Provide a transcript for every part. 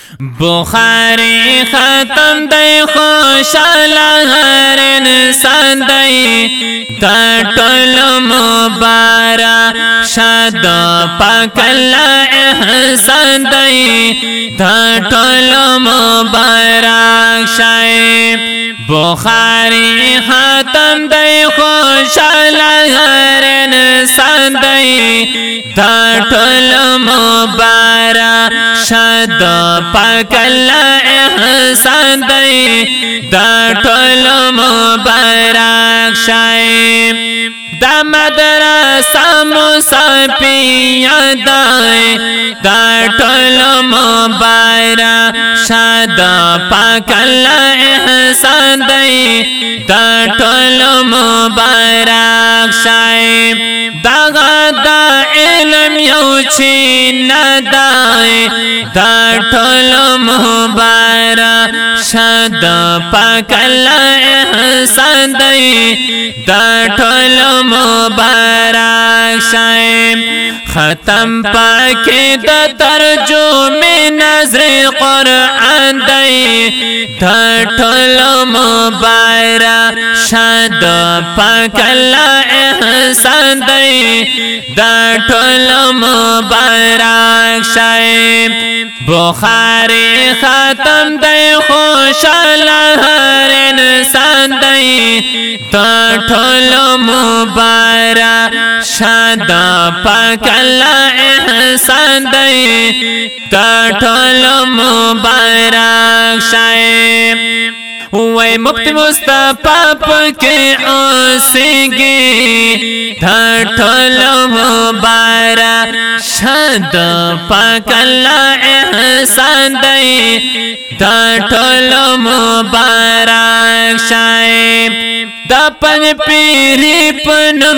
بخاری ختم دی خوشاله هر انسان دی دا ټول مبارک شاد پاک الله احسان دی دا ټول مبارک شای بخاری ختم دی خوشاله هر انسان دی دا ټول مبارک شاد پاک الله احسان دی دا ټول مبارک شای دا مدرسه مصافیه دی دا ټول مبارک شاد پاک الله احسان دی دا ټول مبارک شای دا علم یو چی ندای دا ټول مبارک شاد پاک الله احسان دی دا ټول مبارک شای ختم پاک د ترجمه نظر قرآن دی دا ټول مبارک شاد پاک الله احسان دی دا ټول مبارک شای بخاری ختم دی خوشاله هر انسان دی دا ټول مبارک شاد پاک الله احسان دی دا ټول مبارک شای وای مفتی مصطفی پکې اوسېږي دا ټول مبارک شاد پاک الله احسان دی دا ټول مبارک شای دا پنځ پیری پنوم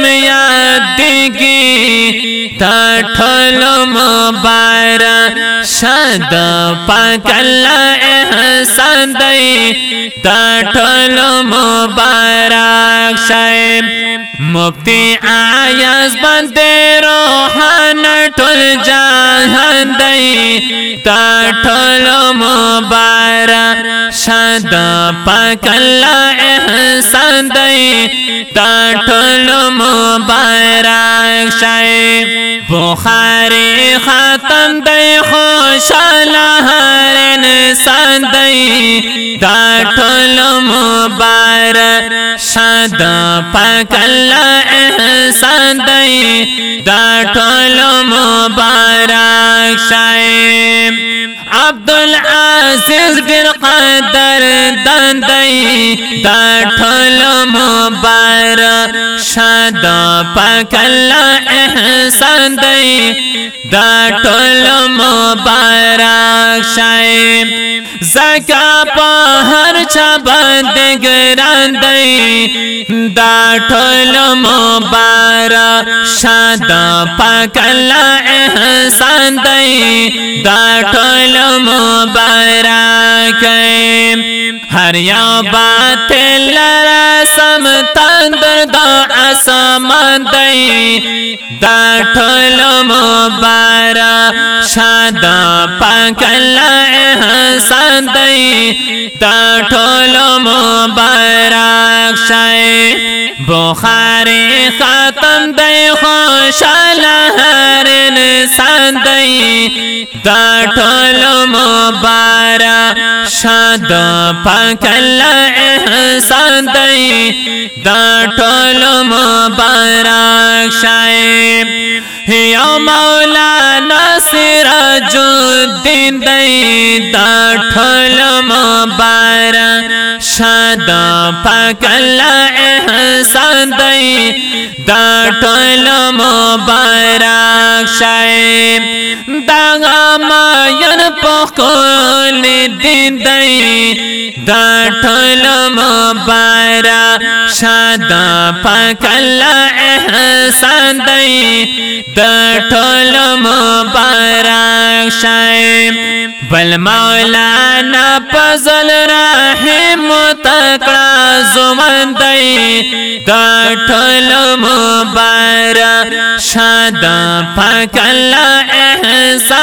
یادېږي دا ټول مبارک شاد پاک الله احسان دی دا ټول مبارک شای مفتی آیاز باندې روحان ټول جهان دی دا ټول مبارک شاد پاک الله احسان دی دا ټول مبارک شای بخاری ختم دی خوشاله هر انسان دی دا ټول مبارک شاد پاک الله احسان دی دا ټول مبارک شای عبدالعزیز ډېر قدر دان دی دا ټول مبارک شاد پاک الله احسان دی دا ټول مبارک شای زکا په هر چا باندې ګران دی دا ټول مبارک شاد پاک الله احسان دی دا ټول مبارک هر یو باطل لرا سم تندر دا اسمان دی دا ټول مبارک شاد پاک الله احسان دی دا ټول مبارک شای بخاری ختم دی خوشاله هر انسان دی دا ټول مبارک شاد پاک الله احسان دی دا ټول مبارک شای یا مولانا سراج الدین دی دا ټول مبارک شاد پاک الله احسان دی دا ټول مبارک شای دا ماین پخول دین دی دا ټول مبارک شاد پاک الله احسان دی دا ټول مبارک شای بل مولانا فضل رحیم تکړه زمن دی دا ټول مبارک شاد پاک الله احسان دی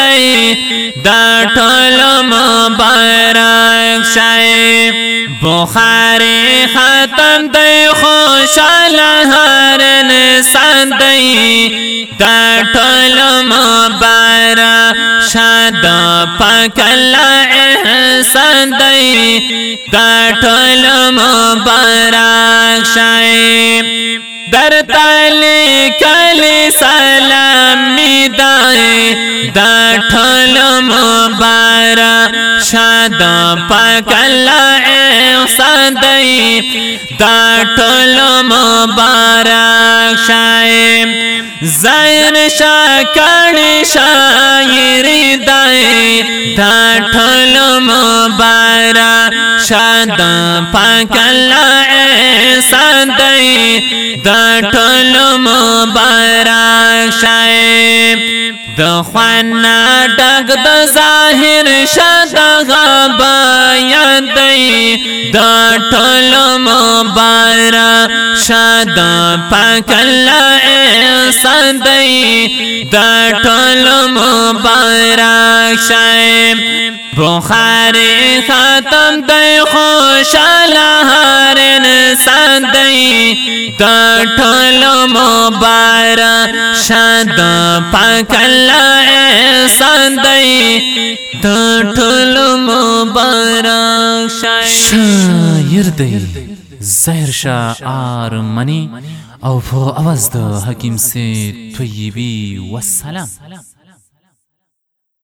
دی دا ټول مبارک شای بخاری ختم دی خوشاله هر انسان دی دا ټول مبارک شاد پاک الله احسان دی دا ټول مبارک شای در تالی کلی سلام میدائی دا ټول مبارک شاد پاک الله احسان دی دا ټول مبارک شای ظاهر شاکړی شاعری دی دا ټول مبارک شاد پاک الله احسان دی دا ټول مبارک شای د خوانا ډک د ظاهر شاد غبا دی دا ټول مبارک شاد پاک الله احسان دی دا ټول مبارک شای بخاری ختم دی خوشاله هر انسان دی دا ټول مبارک شاد پاک الله احسان دی دا ټول مبارک شاعر دی ظاهر شاه آرمنی او په اواز د حکیم سے طیبی والسلام.